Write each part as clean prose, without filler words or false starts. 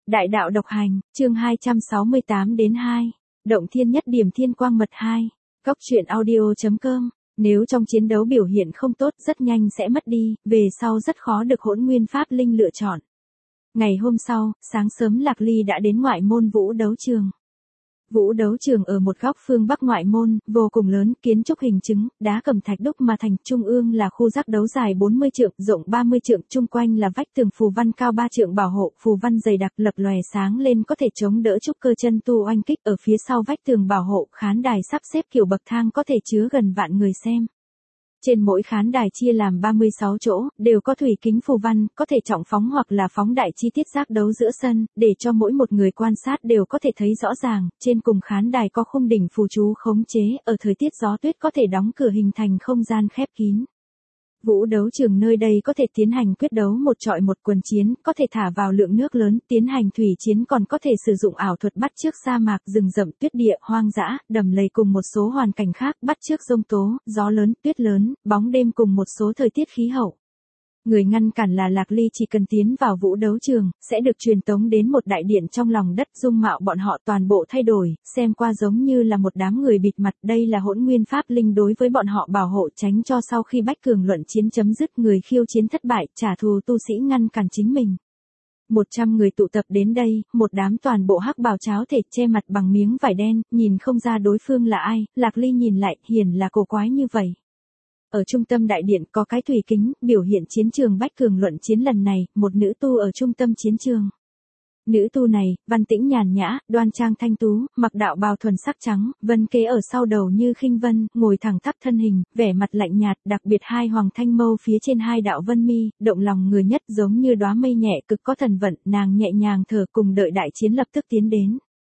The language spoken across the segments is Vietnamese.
Đại đạo độc hành, chương 268 đến 2. Động thiên nhất điểm thiên quang mật 2. Góc truyện audio.com. Nếu trong chiến đấu biểu hiện không tốt rất nhanh sẽ mất đi, về sau rất khó được Hỗn Nguyên Pháp Linh lựa chọn. Ngày hôm sau, sáng sớm Lạc Ly đã đến ngoại môn vũ đấu trường. Vũ đấu trường ở một góc phương bắc ngoại môn, vô cùng lớn, kiến trúc hình trứng, đá cẩm thạch đúc mà thành, trung ương là khu giác đấu dài 40 trượng, rộng 30 trượng, chung quanh là vách tường phù văn cao 3 trượng bảo hộ, phù văn dày đặc lập lòe sáng lên có thể chống đỡ trúc cơ chân tu oanh kích, ở phía sau vách tường bảo hộ, khán đài sắp xếp kiểu bậc thang có thể chứa gần vạn người xem. Trên mỗi khán đài chia làm 36 chỗ, đều có thủy kính phù văn, có thể trọng phóng hoặc là phóng đại chi tiết giác đấu giữa sân, để cho mỗi một người quan sát đều có thể thấy rõ ràng. Trên cùng khán đài có khung đỉnh phù chú khống chế, ở thời tiết gió tuyết có thể đóng cửa hình thành không gian khép kín. Vũ đấu trường nơi đây có thể tiến hành quyết đấu một chọi một, quần chiến, có thể thả vào lượng nước lớn, tiến hành thủy chiến, còn có thể sử dụng ảo thuật bắt chước sa mạc, rừng rậm, tuyết địa, hoang dã, đầm lầy cùng một số hoàn cảnh khác, bắt chước giông tố, gió lớn, tuyết lớn, bóng đêm cùng một số thời tiết khí hậu. Người ngăn cản là Lạc Ly chỉ cần tiến vào vũ đấu trường, sẽ được truyền tống đến một đại điện trong lòng đất, dung mạo bọn họ toàn bộ thay đổi, xem qua giống như là một đám người bịt mặt, đây là Hỗn Nguyên Pháp Linh đối với bọn họ bảo hộ, tránh cho sau khi bách cường luận chiến chấm dứt người khiêu chiến thất bại, trả thù tu sĩ ngăn cản chính mình. 100 người tụ tập đến đây, một đám toàn bộ hắc bào cháo thể che mặt bằng miếng vải đen, nhìn không ra đối phương là ai, Lạc Ly nhìn lại, hiển là cổ quái như vậy. Ở trung tâm đại điện có cái thủy kính, biểu hiện chiến trường bách cường luận chiến lần này, một nữ tu ở trung tâm chiến trường. Nữ tu này, văn tĩnh nhàn nhã, đoan trang thanh tú, mặc đạo bào thuần sắc trắng, vân kế ở sau đầu như khinh vân, ngồi thẳng tắp thân hình, vẻ mặt lạnh nhạt, đặc biệt hai hoàng thanh mâu phía trên hai đạo vân mi, động lòng người nhất giống như đóa mây nhẹ cực có thần vận, nàng nhẹ nhàng thở cùng đợi đại chiến lập tức tiến đến.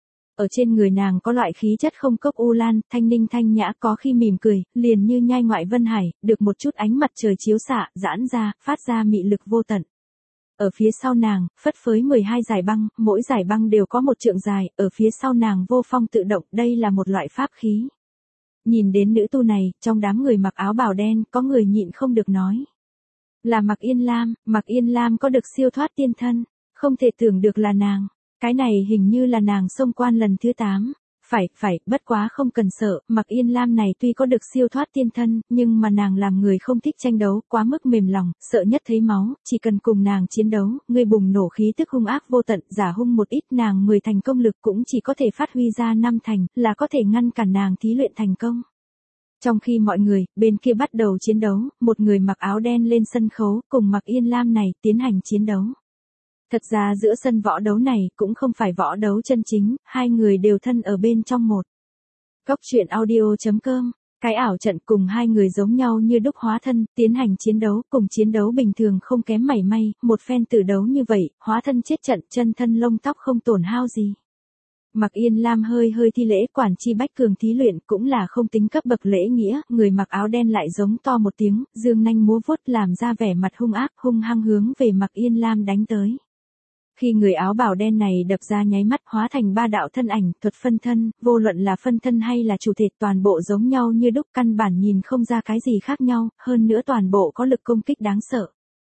Ở trên người nàng có loại khí chất không cốc u lan, thanh ninh thanh nhã, có khi mỉm cười, liền như nhai ngoại vân hải, được một chút ánh mặt trời chiếu xạ, giãn ra, phát ra mị lực vô tận. Ở phía sau nàng, phất phới 12 dải băng, mỗi dải băng đều có một trượng dài, ở phía sau nàng vô phong tự động, đây là một loại pháp khí. Nhìn đến nữ tu này, trong đám người mặc áo bào đen, có người nhịn không được nói. Là Mạc Yên Lam có được siêu thoát tiên thân, không thể tưởng được là nàng. Cái này hình như là nàng xông quan lần thứ 8. Phải, bất quá không cần sợ, Mạc Yên Lam này tuy có được siêu thoát tiên thân, nhưng mà nàng làm người không thích tranh đấu, quá mức mềm lòng, sợ nhất thấy máu, chỉ cần cùng nàng chiến đấu, người bùng nổ khí tức hung ác vô tận, giả hung một ít, nàng 10 thành công lực cũng chỉ có thể phát huy ra 5 thành, là có thể ngăn cản nàng thí luyện thành công. Trong khi mọi người, bên kia bắt đầu chiến đấu, một người mặc áo đen lên sân khấu, cùng Mạc Yên Lam này, tiến hành chiến đấu. Thật ra giữa sân võ đấu này cũng không phải võ đấu chân chính, hai người đều thân ở bên trong một. Góc truyện audio.com. Cái ảo trận cùng hai người giống nhau như đúc hóa thân, tiến hành chiến đấu, cùng chiến đấu bình thường không kém mảy may, một phen tử đấu như vậy, hóa thân chết trận, chân thân lông tóc không tổn hao gì. Mạc Yên Lam hơi thi lễ, quản chi bách cường thí luyện cũng là không tính cấp bậc lễ nghĩa, người mặc áo đen lại giống to một tiếng, dương nanh múa vuốt làm ra vẻ mặt hung ác, hung hăng hướng về Mạc Yên Lam đánh tới. Khi người áo bào đen này đập ra nháy mắt hóa thành 3 đạo thân ảnh, thuật phân thân, vô luận là phân thân hay là chủ thể toàn bộ giống nhau như đúc, căn bản nhìn không ra cái gì khác nhau, hơn nữa toàn bộ có lực công kích đáng sợ.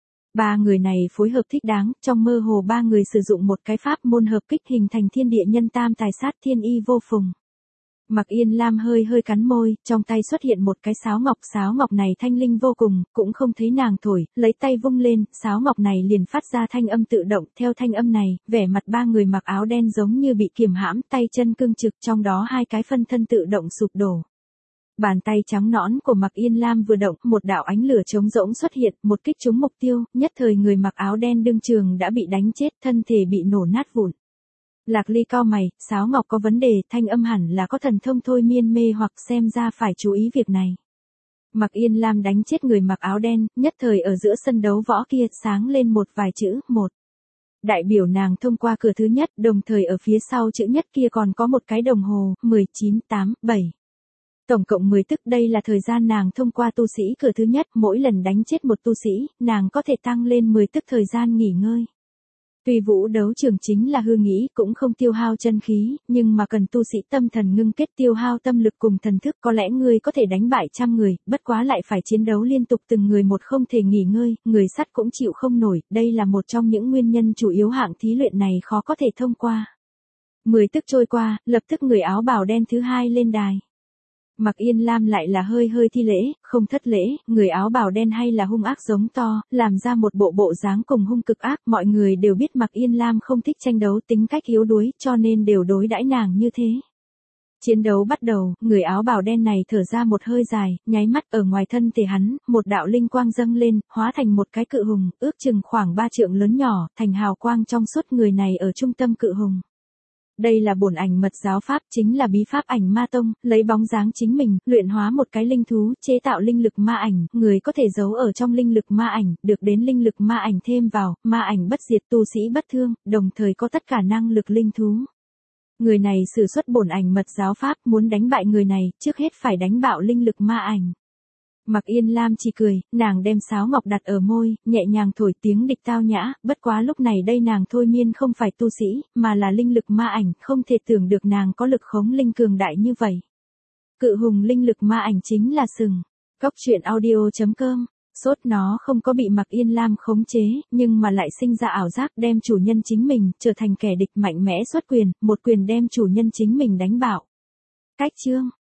3 người này phối hợp thích đáng, trong mơ hồ 3 người sử dụng một cái pháp môn hợp kích hình thành thiên địa nhân tam tài sát thiên y vô phùng. Mạc Yên Lam hơi cắn môi, trong tay xuất hiện một cái sáo ngọc này thanh linh vô cùng, cũng không thấy nàng thổi, lấy tay vung lên, sáo ngọc này liền phát ra thanh âm tự động, theo thanh âm này, vẻ mặt 3 người mặc áo đen giống như bị kiềm hãm, tay chân cương trực, trong đó 2 cái phân thân tự động sụp đổ. Bàn tay trắng nõn của Mạc Yên Lam vừa động, một đạo ánh lửa trống rỗng xuất hiện, một kích trúng mục tiêu, nhất thời người mặc áo đen đương trường đã bị đánh chết, thân thể bị nổ nát vụn. Lạc Ly cau mày, sáo ngọc có vấn đề, thanh âm hẳn là có thần thông thôi miên mê hoặc, xem ra phải chú ý việc này. Mạc Yên Lam đánh chết người mặc áo đen, nhất thời ở giữa sân đấu võ kia sáng lên một vài chữ, 1. Đại biểu nàng thông qua cửa thứ nhất, đồng thời ở phía sau chữ nhất kia còn có một cái đồng hồ, 19, 8, 7. Tổng cộng 10 tức, đây là thời gian nàng thông qua tu sĩ cửa thứ nhất, mỗi lần đánh chết một tu sĩ, nàng có thể tăng lên 10 tức thời gian nghỉ ngơi. Tuy vũ đấu trường chính là hư nghĩ cũng không tiêu hao chân khí, nhưng mà cần tu sĩ tâm thần ngưng kết tiêu hao tâm lực cùng thần thức, có lẽ ngươi có thể đánh bại trăm người, bất quá lại phải chiến đấu liên tục từng người một không thể nghỉ ngơi, người sắt cũng chịu không nổi, đây là một trong những nguyên nhân chủ yếu hạng thí luyện này khó có thể thông qua. 10 tức trôi qua, lập tức người áo bào đen thứ hai lên đài. Mặc Yên Lam lại là hơi thi lễ, không thất lễ, người áo bào đen hay là hung ác giống to, làm ra một bộ dáng cùng hung cực ác, mọi người đều biết Mặc Yên Lam không thích tranh đấu, tính cách yếu đuối, cho nên đều đối đãi nàng như thế. Chiến đấu bắt đầu, người áo bào đen này thở ra một hơi dài, nháy mắt ở ngoài thân thể hắn, một đạo linh quang dâng lên, hóa thành một cái cự hùng, ước chừng khoảng 3 trượng lớn nhỏ, thành hào quang trong suốt, người này ở trung tâm cự hùng. Đây là bổn ảnh mật giáo pháp, chính là bí pháp ảnh ma tông, lấy bóng dáng chính mình, luyện hóa một cái linh thú, chế tạo linh lực ma ảnh, người có thể giấu ở trong linh lực ma ảnh, được đến linh lực ma ảnh thêm vào, ma ảnh bất diệt, tu sĩ bất thương, đồng thời có tất cả năng lực linh thú. Người này sử xuất bổn ảnh mật giáo pháp, muốn đánh bại người này, trước hết phải đánh bạo linh lực ma ảnh. Mặc Yên Lam chỉ cười, nàng đem sáo ngọc đặt ở môi, nhẹ nhàng thổi tiếng địch tao nhã, bất quá lúc này đây nàng thôi miên không phải tu sĩ, mà là linh lực ma ảnh, không thể tưởng được nàng có lực khống linh cường đại như vậy. Cự hùng linh lực ma ảnh chính là sừng. Cóc truyện audio.com. Sốt nó không có bị Mặc Yên Lam khống chế, nhưng mà lại sinh ra ảo giác đem chủ nhân chính mình, trở thành kẻ địch mạnh mẽ xuất quyền, một quyền đem chủ nhân chính mình đánh bạo. Cách chương.